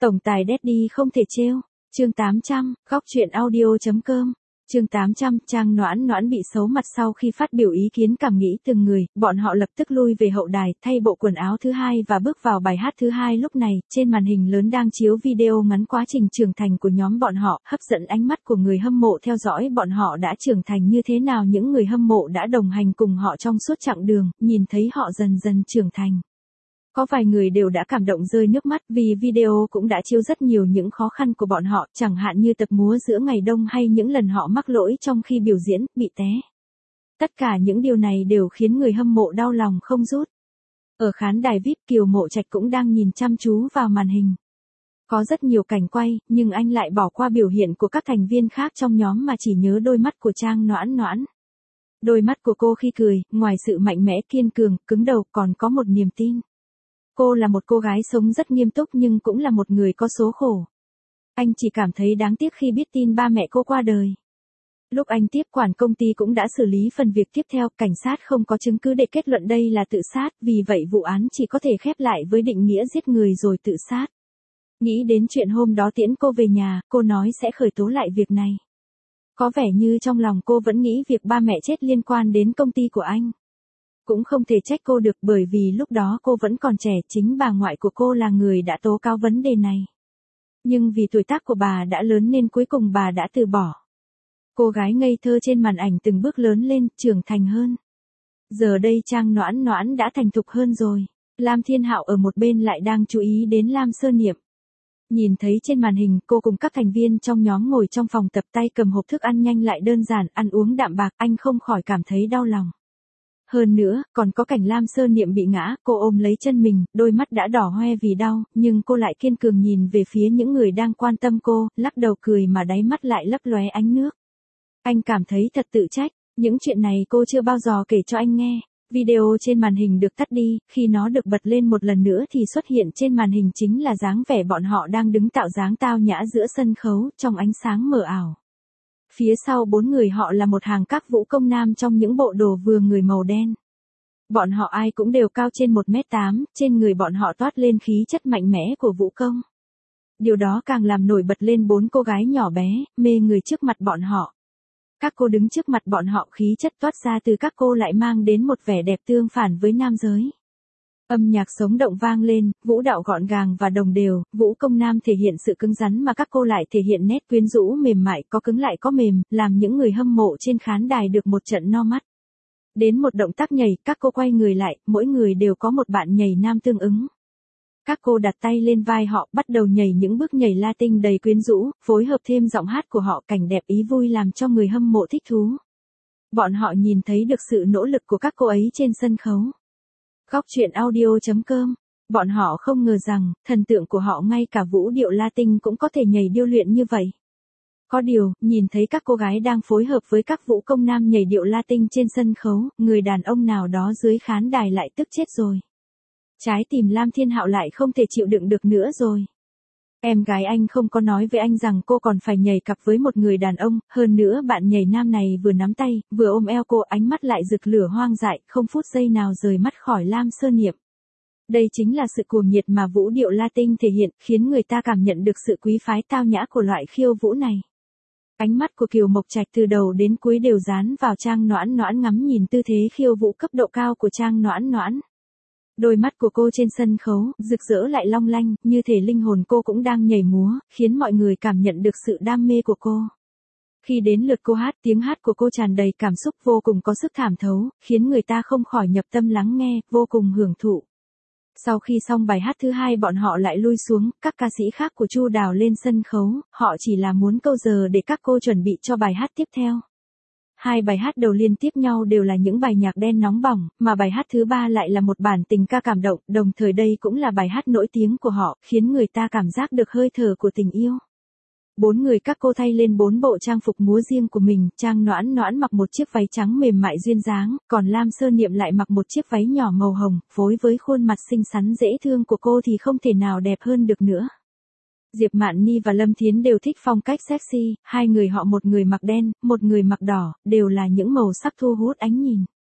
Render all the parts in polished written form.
Tổng tài Daddy không thể trêu. Chương 800, góc truyện audio.com. Chương 800, Trang Noãn Noãn bị xấu mặt sau khi phát biểu ý kiến cảm nghĩ từng người, bọn họ lập tức lui về hậu đài, thay bộ quần áo thứ hai và bước vào bài hát thứ hai. Lúc này, trên màn hình lớn đang chiếu video ngắn quá trình trưởng thành của nhóm bọn họ, hấp dẫn ánh mắt của người hâm mộ theo dõi bọn họ đã trưởng thành như thế nào. Những người hâm mộ đã đồng hành cùng họ trong suốt chặng đường, nhìn thấy họ dần dần trưởng thành. Có vài người đều đã cảm động rơi nước mắt vì video cũng đã chiếu rất nhiều những khó khăn của bọn họ, chẳng hạn như tập múa giữa ngày đông hay những lần họ mắc lỗi trong khi biểu diễn, bị té. Tất cả những điều này đều khiến người hâm mộ đau lòng không dứt. Ở khán đài VIP, Kiều Mộ Trạch cũng đang nhìn chăm chú vào màn hình. Có rất nhiều cảnh quay, nhưng anh lại bỏ qua biểu hiện của các thành viên khác trong nhóm mà chỉ nhớ đôi mắt của Trang Noãn Noãn. Đôi mắt của cô khi cười, ngoài sự mạnh mẽ kiên cường, cứng đầu còn có một niềm tin. Cô là một cô gái sống rất nghiêm túc nhưng cũng là một người có số khổ. Anh chỉ cảm thấy đáng tiếc khi biết tin ba mẹ cô qua đời. Lúc anh tiếp quản công ty cũng đã xử lý phần việc tiếp theo, cảnh sát không có chứng cứ để kết luận đây là tự sát, vì vậy vụ án chỉ có thể khép lại với định nghĩa giết người rồi tự sát. Nghĩ đến chuyện hôm đó tiễn cô về nhà, cô nói sẽ khởi tố lại việc này. Có vẻ như trong lòng cô vẫn nghĩ việc ba mẹ chết liên quan đến công ty của anh. Cũng không thể trách cô được bởi vì lúc đó cô vẫn còn trẻ, chính bà ngoại của cô là người đã tố cáo vấn đề này. Nhưng vì tuổi tác của bà đã lớn nên cuối cùng bà đã từ bỏ. Cô gái ngây thơ trên màn ảnh từng bước lớn lên, trưởng thành hơn. Giờ đây Trang Noãn Noãn đã thành thục hơn rồi. Lam Thiên Hạo ở một bên lại đang chú ý đến Lam Sơ Niệm. Nhìn thấy trên màn hình cô cùng các thành viên trong nhóm ngồi trong phòng tập, tay cầm hộp thức ăn nhanh lại đơn giản, ăn uống đạm bạc, anh không khỏi cảm thấy đau lòng. Hơn nữa, còn có cảnh Lam Sơ Niệm bị ngã, cô ôm lấy chân mình, đôi mắt đã đỏ hoe vì đau, nhưng cô lại kiên cường nhìn về phía những người đang quan tâm cô, lắc đầu cười mà đáy mắt lại lấp lóe ánh nước. Anh cảm thấy thật tự trách, những chuyện này cô chưa bao giờ kể cho anh nghe. Video trên màn hình được tắt đi, khi nó được bật lên một lần nữa thì xuất hiện trên màn hình chính là dáng vẻ bọn họ đang đứng tạo dáng tao nhã giữa sân khấu, trong ánh sáng mờ ảo. Phía sau bốn người họ là một hàng các vũ công nam trong những bộ đồ vừa người màu đen. Bọn họ ai cũng đều cao trên 1m8, trên người bọn họ toát lên khí chất mạnh mẽ của vũ công. Điều đó càng làm nổi bật lên bốn cô gái nhỏ bé, mê người trước mặt bọn họ. Các cô đứng trước mặt bọn họ, khí chất toát ra từ các cô lại mang đến một vẻ đẹp tương phản với nam giới. Âm nhạc sống động vang lên, vũ đạo gọn gàng và đồng đều, vũ công nam thể hiện sự cứng rắn mà các cô lại thể hiện nét quyến rũ mềm mại, có cứng lại có mềm, làm những người hâm mộ trên khán đài được một trận no mắt. Đến một động tác nhảy, các cô quay người lại, mỗi người đều có một bạn nhảy nam tương ứng. Các cô đặt tay lên vai họ, bắt đầu nhảy những bước nhảy Latin đầy quyến rũ, phối hợp thêm giọng hát của họ, cảnh đẹp ý vui làm cho người hâm mộ thích thú. Bọn họ nhìn thấy được sự nỗ lực của các cô ấy trên sân khấu. Góc truyện audio.com. Bọn họ không ngờ rằng, thần tượng của họ ngay cả vũ điệu Latin cũng có thể nhảy điêu luyện như vậy. Có điều, nhìn thấy các cô gái đang phối hợp với các vũ công nam nhảy điệu Latin trên sân khấu, người đàn ông nào đó dưới khán đài lại tức chết rồi. Trái tim Lam Thiên Hạo lại không thể chịu đựng được nữa rồi. Em gái anh không có nói với anh rằng cô còn phải nhảy cặp với một người đàn ông, hơn nữa bạn nhảy nam này vừa nắm tay, vừa ôm eo cô, ánh mắt lại rực lửa hoang dại, không phút giây nào rời mắt khỏi Lam Sơ Niệm. Đây chính là sự cuồng nhiệt mà vũ điệu Latin thể hiện, khiến người ta cảm nhận được sự quý phái tao nhã của loại khiêu vũ này. Ánh mắt của Kiều Mộc Trạch từ đầu đến cuối đều dán vào Trang Noãn Noãn, ngắm nhìn tư thế khiêu vũ cấp độ cao của Trang Noãn Noãn. Đôi mắt của cô trên sân khấu, rực rỡ lại long lanh, như thể linh hồn cô cũng đang nhảy múa, khiến mọi người cảm nhận được sự đam mê của cô. Khi đến lượt cô hát, tiếng hát của cô tràn đầy cảm xúc, vô cùng có sức thẩm thấu, khiến người ta không khỏi nhập tâm lắng nghe, vô cùng hưởng thụ. Sau khi xong bài hát thứ hai, bọn họ lại lui xuống, các ca sĩ khác của Chu Đào lên sân khấu, họ chỉ là muốn câu giờ để các cô chuẩn bị cho bài hát tiếp theo. Hai bài hát đầu liên tiếp nhau đều là những bài nhạc đen nóng bỏng, mà bài hát thứ ba lại là một bản tình ca cảm động, đồng thời đây cũng là bài hát nổi tiếng của họ, khiến người ta cảm giác được hơi thở của tình yêu. Bốn người các cô thay lên bốn bộ trang phục múa riêng của mình, Trang Noãn Noãn mặc một chiếc váy trắng mềm mại duyên dáng, còn Lam Sơ Niệm lại mặc một chiếc váy nhỏ màu hồng, phối với khuôn mặt xinh xắn dễ thương của cô thì không thể nào đẹp hơn được nữa. Diệp Mạn Nhi và Lâm Thiến đều thích phong cách sexy, hai người họ, một người mặc đen, một người mặc đỏ, đều là những màu sắc thu hút ánh nhìn.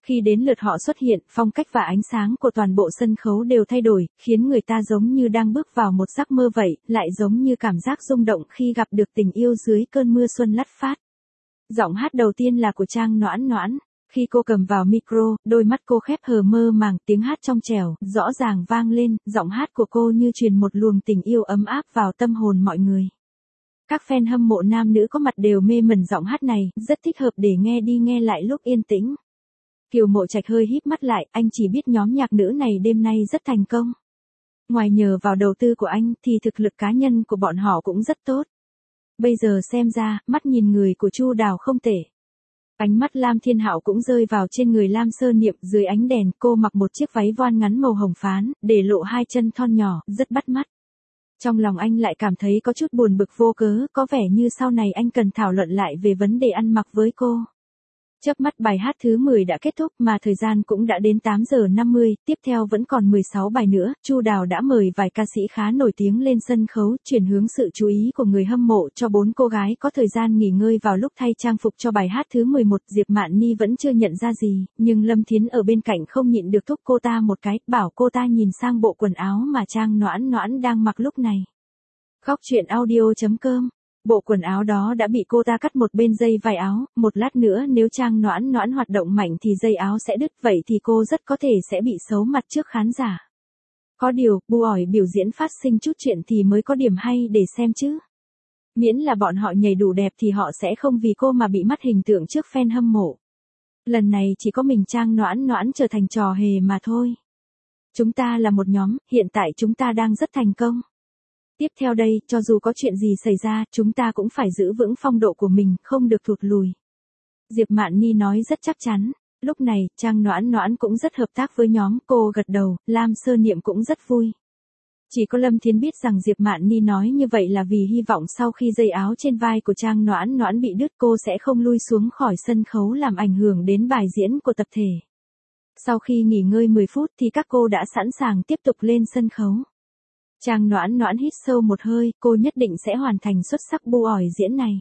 Khi đến lượt họ xuất hiện, phong cách và ánh sáng của toàn bộ sân khấu đều thay đổi, khiến người ta giống như đang bước vào một giấc mơ vậy, lại giống như cảm giác rung động khi gặp được tình yêu dưới cơn mưa xuân lất phát. Giọng hát đầu tiên là của Trang Noãn Noãn. Khi cô cầm vào micro, đôi mắt cô khép hờ mơ màng, tiếng hát trong trẻo, rõ ràng vang lên, giọng hát của cô như truyền một luồng tình yêu ấm áp vào tâm hồn mọi người. Các fan hâm mộ nam nữ có mặt đều mê mẩn giọng hát này, rất thích hợp để nghe đi nghe lại lúc yên tĩnh. Kiều Mộ Trạch hơi híp mắt lại, anh chỉ biết nhóm nhạc nữ này đêm nay rất thành công. Ngoài nhờ vào đầu tư của anh thì thực lực cá nhân của bọn họ cũng rất tốt. Bây giờ xem ra, mắt nhìn người của Chu Đào không tệ. Ánh mắt Lam Thiên Hạo cũng rơi vào trên người Lam Sơ Niệm, dưới ánh đèn, cô mặc một chiếc váy voan ngắn màu hồng phán, để lộ hai chân thon nhỏ, rất bắt mắt. Trong lòng anh lại cảm thấy có chút buồn bực vô cớ, có vẻ như sau này anh cần thảo luận lại về vấn đề ăn mặc với cô. Chớp mắt bài hát thứ 10 đã kết thúc mà thời gian cũng đã đến 8 giờ 50, tiếp theo vẫn còn 16 bài nữa, Chu Đào đã mời vài ca sĩ khá nổi tiếng lên sân khấu, chuyển hướng sự chú ý của người hâm mộ cho 4 cô gái có thời gian nghỉ ngơi vào lúc thay trang phục cho bài hát thứ 11, Diệp Mạn Ni vẫn chưa nhận ra gì, nhưng Lâm Thiến ở bên cạnh không nhịn được thúc cô ta một cái, bảo cô ta nhìn sang bộ quần áo mà Trang Noãn Noãn đang mặc lúc này. Góc truyện audio.com. Bộ quần áo đó đã bị cô ta cắt một bên dây vai áo, một lát nữa nếu Trang Noãn Noãn hoạt động mạnh thì dây áo sẽ đứt, vậy thì cô rất có thể sẽ bị xấu mặt trước khán giả. Có điều, bu ỏi biểu diễn phát sinh chút chuyện thì mới có điểm hay để xem chứ. Miễn là bọn họ nhảy đủ đẹp thì họ sẽ không vì cô mà bị mất hình tượng trước fan hâm mộ. Lần này chỉ có mình Trang Noãn Noãn trở thành trò hề mà thôi. Chúng ta là một nhóm, hiện tại chúng ta đang rất thành công. Tiếp theo đây, cho dù có chuyện gì xảy ra, chúng ta cũng phải giữ vững phong độ của mình, không được thụt lùi. Diệp Mạn Ni nói rất chắc chắn. Lúc này, Trang Noãn Noãn cũng rất hợp tác với nhóm, cô gật đầu, Lam Sơ Niệm cũng rất vui. Chỉ có Lâm Thiến biết rằng Diệp Mạn Ni nói như vậy là vì hy vọng sau khi dây áo trên vai của Trang Noãn Noãn bị đứt cô sẽ không lui xuống khỏi sân khấu làm ảnh hưởng đến bài diễn của tập thể. Sau khi nghỉ ngơi 10 phút thì các cô đã sẵn sàng tiếp tục lên sân khấu. Trang Noãn Noãn hít sâu một hơi, cô nhất định sẽ hoàn thành xuất sắc bu ỏi diễn này.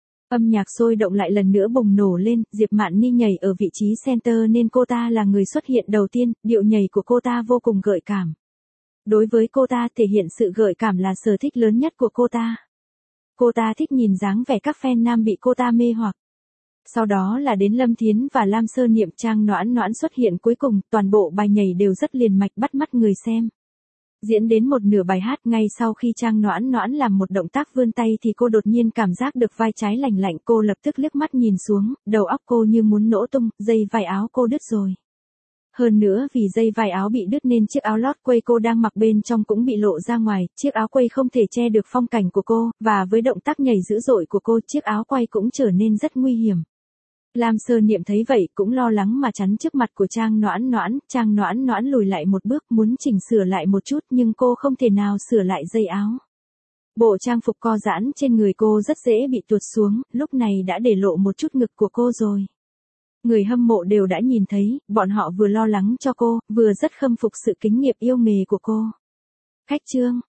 Âm nhạc sôi động lại lần nữa bùng nổ lên, Diệp Mạn Ni nhảy ở vị trí center nên cô ta là người xuất hiện đầu tiên, điệu nhảy của cô ta vô cùng gợi cảm. Đối với cô ta thể hiện sự gợi cảm là sở thích lớn nhất của cô ta. Cô ta thích nhìn dáng vẻ các fan nam bị cô ta mê hoặc. Sau đó là đến Lâm Thiến và Lam Sơ Niệm, Trang Noãn Noãn xuất hiện cuối cùng, toàn bộ bài nhảy đều rất liền mạch bắt mắt người xem. Diễn đến một nửa bài hát, ngay sau khi Trang Noãn Noãn làm một động tác vươn tay thì cô đột nhiên cảm giác được vai trái lành lạnh, cô lập tức liếc mắt nhìn xuống, đầu óc cô như muốn nổ tung, dây vai áo cô đứt rồi. Hơn nữa vì dây vai áo bị đứt nên chiếc áo lót quây cô đang mặc bên trong cũng bị lộ ra ngoài, chiếc áo quây không thể che được phong cảnh của cô, và với động tác nhảy dữ dội của cô, chiếc áo quây cũng trở nên rất nguy hiểm. Lam Sơ Niệm thấy vậy cũng lo lắng mà chắn trước mặt của Trang Noãn Noãn lùi lại một bước muốn chỉnh sửa lại một chút nhưng cô không thể nào sửa lại dây áo. Bộ trang phục co giãn trên người cô rất dễ bị tuột xuống, lúc này đã để lộ một chút ngực của cô rồi. Người hâm mộ đều đã nhìn thấy, bọn họ vừa lo lắng cho cô, vừa rất khâm phục sự kính nghiệp yêu nghề của cô. Khách trương,